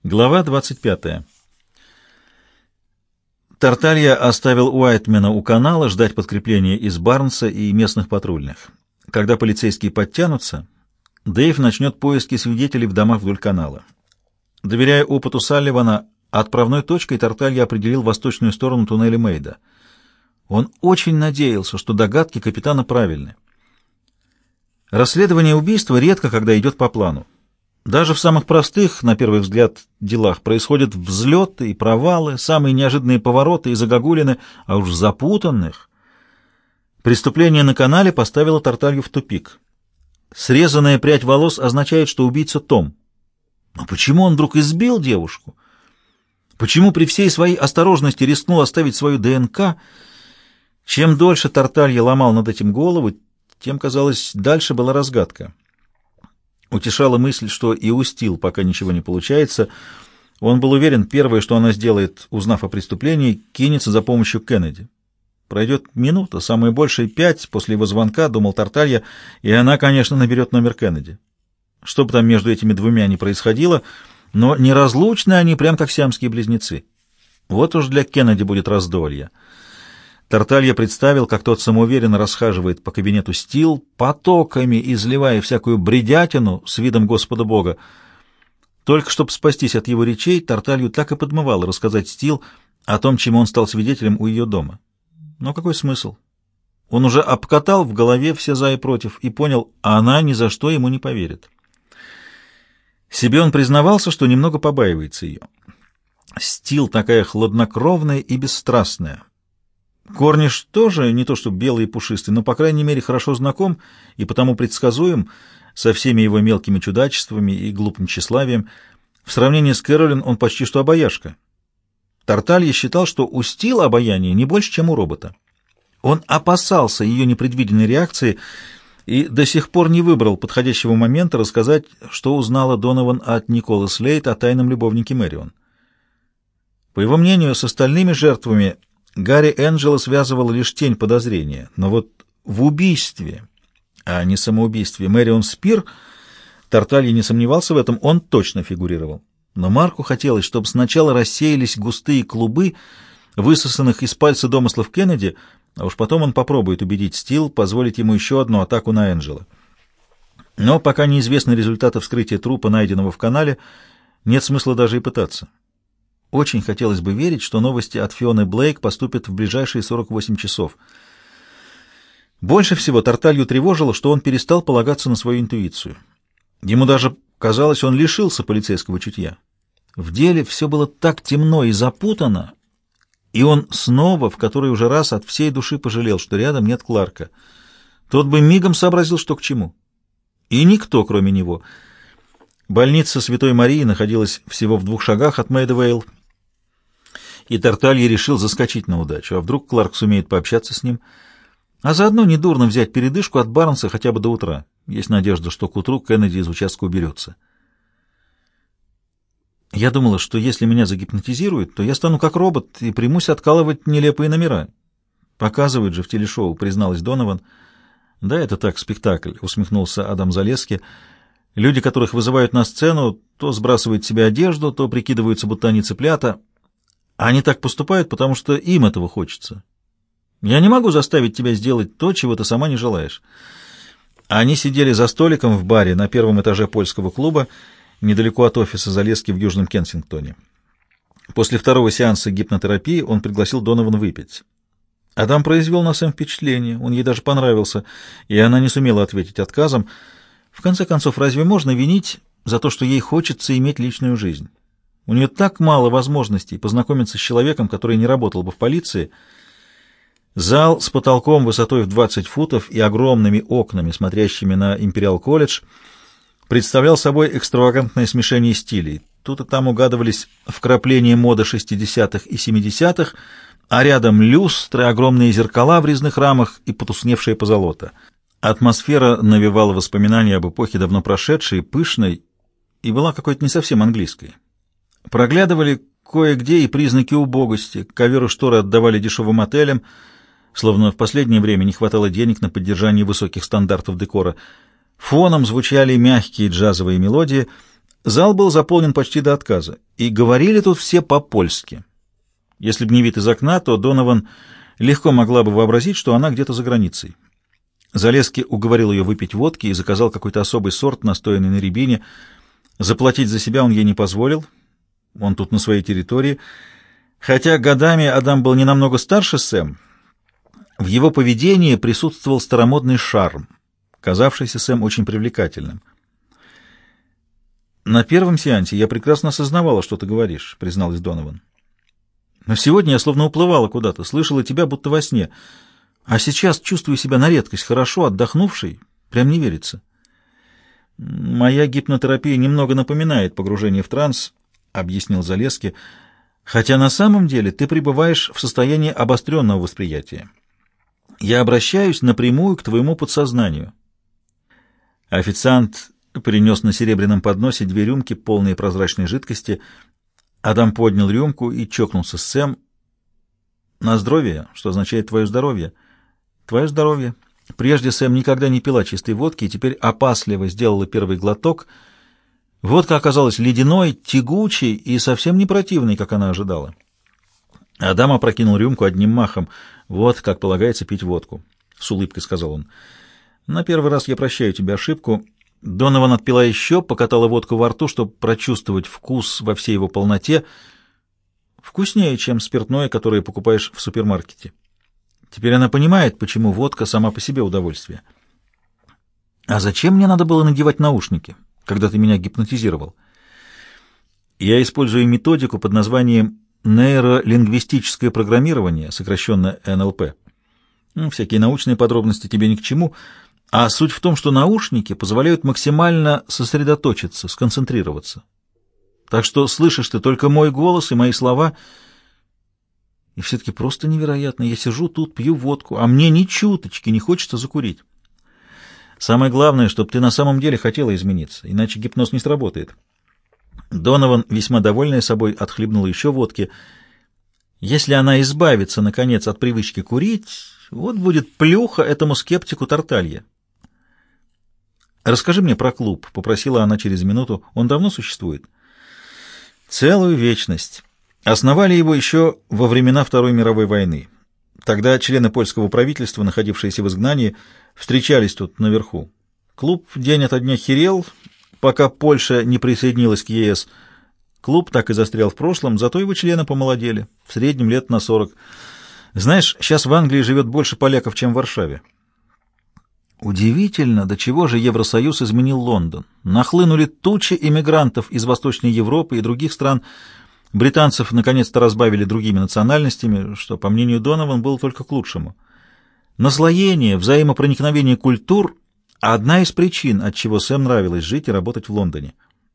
Глава 25. Тарталья оставил Уайтмена у канала ждать подкрепления из Барнса и местных патрульных. Когда полицейские подтянутся, Дэйв начнет поиски свидетелей в домах вдоль канала. Доверяя опыту Салливана, отправной точкой Тарталья определил восточную сторону туннеля Мейда. Он очень надеялся, что догадки капитана правильны. Расследование убийства редко когда идет по плану. Даже в самых простых, на первый взгляд, делах происходят взлеты и провалы, самые неожиданные повороты и загогулины, а уж в запутанных. Преступление на канале поставило Тарталью в тупик. Срезанная прядь волос означает, что убийца Том. Но почему он вдруг избил девушку? Почему при всей своей осторожности рискнул оставить свою ДНК? Чем дольше Тарталья ломал над этим голову, тем, казалось, дальше была разгадка. Утешала мысль, что и у Стил пока ничего не получается. Он был уверен, первое, что она сделает, узнав о преступлении, кинется за помощью Кеннеди. Пройдет минута, самое большее 5 после его звонка, думал Тарталья, и она, конечно, наберет номер Кеннеди. Что бы там между этими двумя ни происходило, но неразлучны они, прям как сиамские близнецы. Вот уж для Кеннеди будет раздолье. Тарталья представил, как тот самоуверенно расхаживает по кабинету Стил, потоками изливая всякую бредятину с видом Господа Бога. Только чтобы спастись от его речей, Тарталью так и подмывало рассказать Стил о том, чему он стал свидетелем у ее дома. Но какой смысл? Он уже обкатал в голове все за и против и понял, а она ни за что ему не поверит. Себе он признавался, что немного побаивается ее. Стил такая хладнокровная и бесстрастная. Корниш тоже не то что белый и пушистый, но, по крайней мере, хорошо знаком и потому предсказуем со всеми его мелкими чудачествами и глупым тщеславием. В сравнении с Кэролин он почти что обаяшка. Тарталья считал, что у Стил обаяние не больше, чем у робота. Он опасался ее непредвиденной реакции и до сих пор не выбрал подходящего момента рассказать, что узнала Донован от Николы Слейд о тайном любовнике Мэрион. По его мнению, с остальными жертвами Гарри Энджело связывала лишь тень подозрения, но вот в убийстве, а не самоубийстве Мэрион Спир, Тарталья не сомневался в этом, он точно фигурировал. Но Марку хотелось, чтобы сначала рассеялись густые клубы, высосанных из пальца домыслов Кеннеди, а уж потом он попробует убедить Стил позволить ему еще одну атаку на Энджело. Но пока неизвестны результаты вскрытия трупа, найденного в канале, нет смысла даже и пытаться. Очень хотелось бы верить, что новости от Фионы Блейк поступят в ближайшие 48 часов. Больше всего Тарталью тревожило, что он перестал полагаться на свою интуицию. Ему даже казалось, он лишился полицейского чутья. В деле все было так темно и запутано, и он снова, в который уже раз, от всей души пожалел, что рядом нет Кларка. Тот бы мигом сообразил, что к чему. И никто, кроме него. Больница Святой Марии находилась всего в 2 шагах от Мэйдвейл, и Тарталья решил заскочить на удачу, а вдруг Кларк сумеет пообщаться с ним, а заодно недурно взять передышку от Барнса хотя бы до утра. Есть надежда, что к утру Кеннеди из участка уберется. Я думала, что если меня загипнотизируют, то я стану как робот и примусь откалывать нелепые номера. Показывают же в телешоу, призналась Донован. Да, это так, спектакль, усмехнулся Адам Залески. Люди, которых вызывают на сцену, то сбрасывают с себя одежду, то прикидываются, будто они цыплята. Они так поступают, потому что им этого хочется. Я не могу заставить тебя сделать то, чего ты сама не желаешь. Они сидели за столиком в баре на 1-м этаже польского клуба, недалеко от офиса Залески в Южном Кенсингтоне. После 2-го сеанса гипнотерапии он пригласил Донован выпить. Адам произвел на Сэм впечатление, он ей даже понравился, и она не сумела ответить отказом. В конце концов, разве можно винить за то, что ей хочется иметь личную жизнь? У нее так мало возможностей познакомиться с человеком, который не работал бы в полиции. Зал с потолком высотой в 20 футов и огромными окнами, смотрящими на Империал-колледж, представлял собой экстравагантное смешение стилей. Тут и там угадывались вкрапления моды 60-х и 70-х, а рядом люстры, огромные зеркала в резных рамах и потускневшее позолота. Атмосфера навевала воспоминания об эпохе давно прошедшей, пышной, и была какой-то не совсем английской. Проглядывали кое-где и признаки убогости, ковер и шторы отдавали дешевым отелям, словно в последнее время не хватало денег на поддержание высоких стандартов декора. Фоном звучали мягкие джазовые мелодии, Зал был заполнен почти до отказа, и говорили тут все по-польски. Если бы не вид из окна, то Донован легко могла бы вообразить, что она где-то за границей. Залезский уговорил ее выпить водки и заказал какой-то особый сорт, настоянный на рябине. Заплатить за себя он ей не позволил, он тут на своей территории. Хотя годами Адам был не намного старше Сэм, в его поведении присутствовал старомодный шарм, казавшийся Сэм очень привлекательным. «На первом сеансе я прекрасно осознавала, что ты говоришь», — призналась Донован. «Но сегодня я словно уплывала куда-то, слышала тебя будто во сне, а сейчас чувствую себя на редкость хорошо, отдохнувшей, прям не верится». «Моя гипнотерапия немного напоминает погружение в транс», — объяснил Залезский, «хотя на самом деле ты пребываешь в состоянии обостренного восприятия. Я обращаюсь напрямую к твоему подсознанию». Официант принес на серебряном подносе 2 рюмки, полные прозрачной жидкости. Адам поднял рюмку и чокнулся с Сэм. «На здоровье», что означает «твое здоровье». «Твое здоровье». Прежде Сэм никогда не пила чистой водки и теперь опасливо сделала первый глоток. Водка оказалась ледяной, тягучей и совсем не противной, как она ожидала. Адам опрокинул рюмку одним махом. «Вот как полагается пить водку», — с улыбкой сказал он. «На первый раз я прощаю тебе ошибку». Донован отпила еще, покатала водку во рту, чтобы прочувствовать вкус во всей его полноте. Вкуснее, чем спиртное, которое покупаешь в супермаркете. Теперь она понимает, почему водка сама по себе удовольствие. «А зачем мне надо было надевать наушники, когда ты меня гипнотизировал?» «Я использую методику под названием нейролингвистическое программирование, сокращенно НЛП. Всякие научные подробности тебе ни к чему, а суть в том, что наушники позволяют максимально сосредоточиться, сконцентрироваться. Так что слышишь ты только мой голос и мои слова. И все-таки просто невероятно. Я сижу тут, пью водку, а мне ни чуточки не хочется закурить. Самое главное, чтобы ты на самом деле хотела измениться, иначе гипноз не сработает». Донован, весьма довольная собой, отхлебнула еще водки. Если она избавится, наконец, от привычки курить, вот будет плюха этому скептику Тарталья. «Расскажи мне про клуб», — попросила она через минуту. «Он давно существует?» «Целую вечность. Основали его еще во времена Второй мировой войны. Тогда члены польского правительства, находившиеся в изгнании, встречались тут наверху. Клуб день ото дня херел, пока Польша не присоединилась к ЕС. Клуб так и застрял в прошлом, зато его члены помолодели, в среднем лет на 40. Знаешь, сейчас в Англии живет больше поляков, чем в Варшаве». Удивительно, до чего же Евросоюз изменил Лондон. Нахлынули тучи иммигрантов из Восточной Европы и других стран. Британцев наконец-то разбавили другими национальностями, что, по мнению Донован, было только к лучшему. Наслоение, взаимопроникновение культур — одна из причин, отчего Сэм нравилось жить и работать в Лондоне.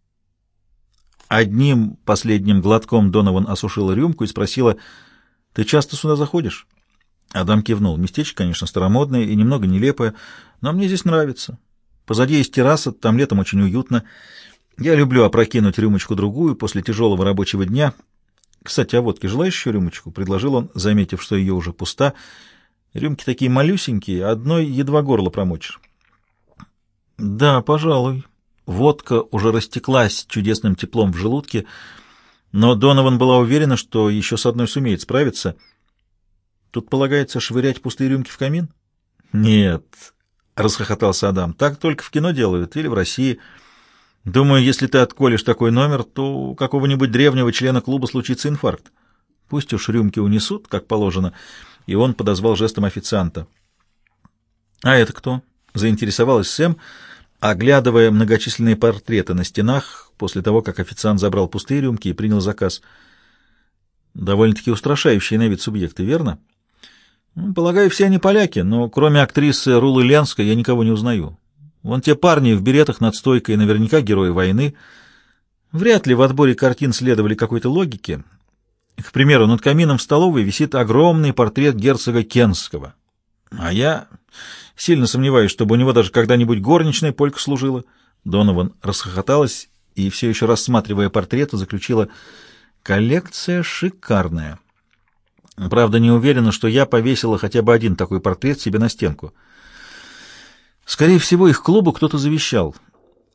Одним последним глотком Донован осушила рюмку и спросила: «Ты часто сюда заходишь?» Адам кивнул. «Местечко, конечно, старомодное и немного нелепое, но мне здесь нравится. Позади есть терраса, там летом очень уютно. Я люблю опрокинуть рюмочку-другую после тяжелого рабочего дня. Кстати, о водке желаешь еще рюмочку?» — предложил он, заметив, что ее уже пуста. «Рюмки такие малюсенькие, одной едва горло промочишь». «Да, пожалуй». Водка уже растеклась чудесным теплом в желудке, но Донован была уверена, что еще с одной сумеет справиться. «Тут полагается швырять пустые рюмки в камин?» «Нет», — расхохотался Адам, — «так только в кино делают или в России. Думаю, если ты отколешь такой номер, то у какого-нибудь древнего члена клуба случится инфаркт. Пусть уж рюмки унесут, как положено». И он подозвал жестом официанта. «А это кто?» — заинтересовалась Сэм, оглядывая многочисленные портреты на стенах после того, как официант забрал пустые рюмки и принял заказ. «Довольно-таки устрашающие на вид субъекты, верно?» «Полагаю, все они поляки, но кроме актрисы Рулы Ленской я никого не узнаю. Вон те парни в беретах над стойкой наверняка герои войны. Вряд ли в отборе картин следовали какой-то логике. К примеру, над камином в столовой висит огромный портрет герцога Кенского. А я сильно сомневаюсь, чтобы у него даже когда-нибудь горничная полька служила». Донован расхохоталась и, все еще рассматривая портреты, заключила: «Коллекция шикарная. Правда, не уверена, что я повесила хотя бы один такой портрет себе на стенку. Скорее всего, их клубу кто-то завещал.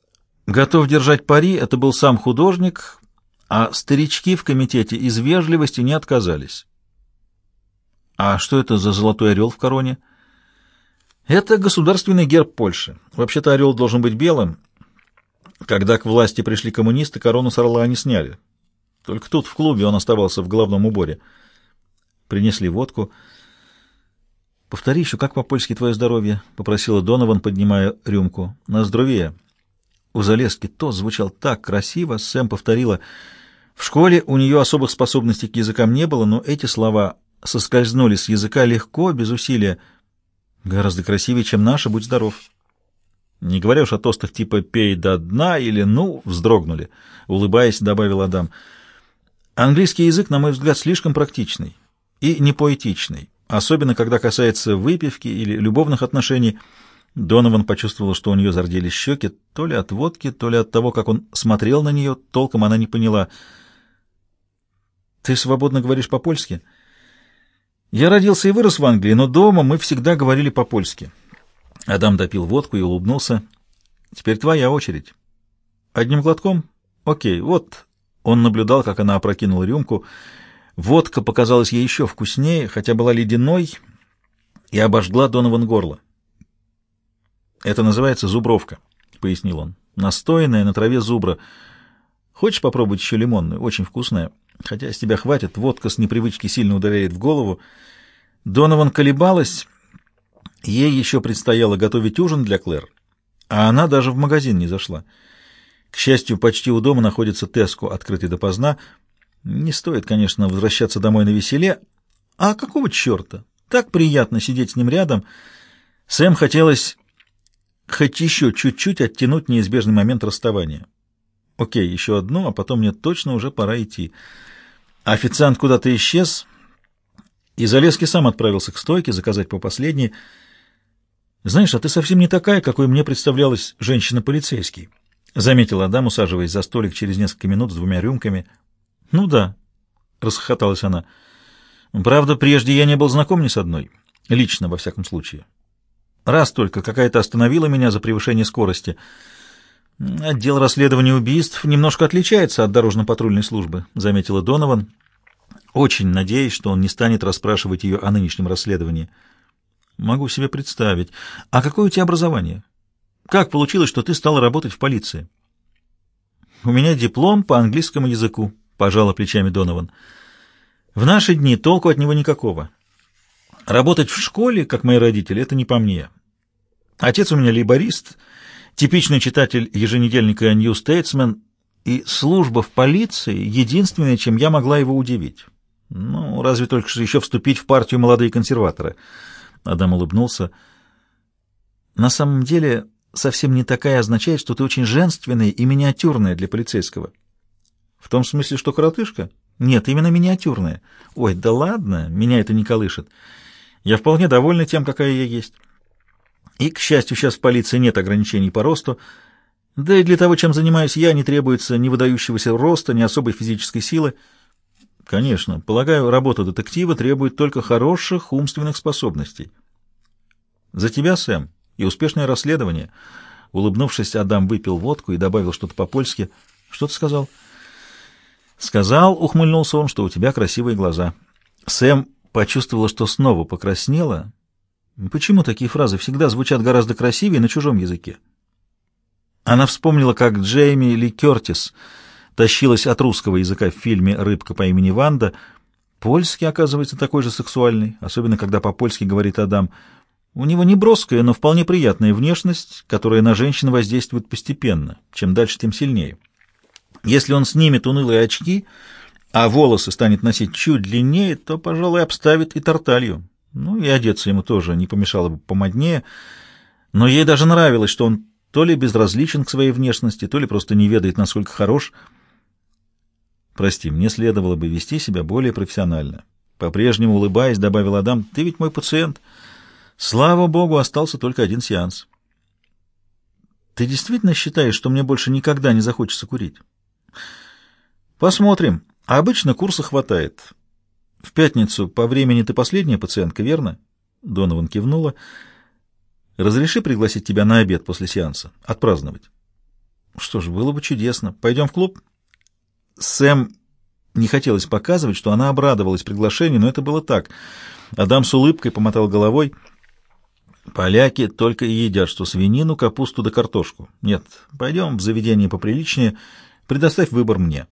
Готов держать пари, это был сам художник, а старички в комитете из вежливости не отказались. А что это за золотой орел в короне? Это государственный герб Польши. Вообще-то орел должен быть белым. Когда к власти пришли коммунисты, корону с орла они сняли. Только тут, в клубе, он оставался в головном уборе. Принесли водку. «Повтори еще, как по-польски твое здоровье?» — попросила Донован, поднимая рюмку. «На здоровье». У Залезки тост звучал так красиво, Сэм повторила. В школе у нее особых способностей к языкам не было, но эти слова соскользнули с языка легко, без усилия. Гораздо красивее, чем наши, будь здоров. Не говоря уж о тостах типа «пей до дна» или «ну», вздрогнули. Улыбаясь, добавил Адам. Английский язык, на мой взгляд, слишком практичный и непоэтичный, особенно когда касается выпивки или любовных отношений. Донован почувствовала, что у нее зарделись щеки, то ли от водки, то ли от того, как он смотрел на нее, толком она не поняла. «Ты свободно говоришь по-польски?» «Я родился и вырос в Англии, но дома мы всегда говорили по-польски». Адам допил водку и улыбнулся. «Теперь твоя очередь». «Одним глотком?» «Окей, вот». Он наблюдал, как она опрокинула рюмку. Водка показалась ей еще вкуснее, хотя была ледяной, и обожгла Донован горло. «Это называется зубровка», — пояснил он. «Настоянная на траве зубра. Хочешь попробовать еще лимонную? Очень вкусная. Хотя с тебя хватит, водка с непривычки сильно ударяет в голову». Донован колебалась. Ей еще предстояло готовить ужин для Клэр, а она даже в магазин не зашла. К счастью, почти у дома находится Теско, открытый допоздна. Не стоит, конечно, возвращаться домой навеселе. А какого черта? Так приятно сидеть с ним рядом. Сэм хотелось хоть еще чуть-чуть оттянуть неизбежный момент расставания. Окей, еще одну, а потом мне точно уже пора идти. Официант куда-то исчез, и Залезский сам отправился к стойке заказать по последней. «Знаешь, а ты совсем не такая, какой мне представлялась женщина-полицейский», — заметил Адам, усаживаясь за столик через несколько минут с 2 рюмками. «Ну да», — расхохоталась она. «Правда, прежде я не был знаком ни с одной. Лично, во всяком случае. Раз только какая-то остановила меня за превышение скорости. Отдел расследования убийств немножко отличается от дорожно-патрульной службы», — заметила Донован, очень надеясь, что он не станет расспрашивать ее о нынешнем расследовании. «Могу себе представить. А какое у тебя образование? Как получилось, что ты стала работать в полиции?» «У меня диплом по английскому языку», — пожала плечами Донован. «В наши дни толку от него никакого. Работать в школе, как мои родители, это не по мне. Отец у меня лейборист, типичный читатель еженедельника New Statesman, и служба в полиции — единственное, чем я могла его удивить. Ну, разве только что еще вступить в партию молодые консерваторы». Адам улыбнулся. «На самом деле, совсем не такая означает, что ты очень женственная и миниатюрная для полицейского». «В том смысле, что коротышка?» «Нет, именно миниатюрная». «Ой, да ладно, меня это не колышет. Я вполне довольна тем, какая я есть. И, к счастью, сейчас в полиции нет ограничений по росту. Да и для того, чем занимаюсь я, не требуется ни выдающегося роста, ни особой физической силы. Конечно, полагаю, работа детектива требует только хороших умственных способностей. За тебя, Сэм, и успешное расследование». Улыбнувшись, Адам выпил водку и добавил что-то по-польски. «Что ты сказал?» «Сказал», — ухмыльнулся он, — «что у тебя красивые глаза». Сэм почувствовала, что снова покраснела. Почему такие фразы всегда звучат гораздо красивее на чужом языке? Она вспомнила, как Джейми Ли Кертис тащилась от русского языка в фильме «Рыбка по имени Ванда». Польский, оказывается, такой же сексуальный, особенно когда по-польски говорит Адам. У него не броская, но вполне приятная внешность, которая на женщин воздействует постепенно. Чем дальше, тем сильнее. Если он снимет унылые очки, а волосы станет носить чуть длиннее, то, пожалуй, обставит и тарталью. Ну, и одеться ему тоже не помешало бы помоднее. Но ей даже нравилось, что он то ли безразличен к своей внешности, то ли просто не ведает, насколько хорош. «Прости, мне следовало бы вести себя более профессионально». По-прежнему улыбаясь, добавил Адам: «Ты ведь мой пациент. Слава богу, остался только один сеанс». «Ты действительно считаешь, что мне больше никогда не захочется курить?» «Посмотрим. Обычно курса хватает. В пятницу по времени ты последняя пациентка, верно?» Донован кивнула. «Разреши пригласить тебя на обед после сеанса? Отпраздновать?» Что ж, было бы чудесно. Пойдем в клуб? Сэм не хотелось показывать, что она обрадовалась приглашению, но это было так. Адам с улыбкой помотал головой. Поляки только и едят, что свинину, капусту да картошку. Нет, пойдем в заведение поприличнее, предоставь выбор мне.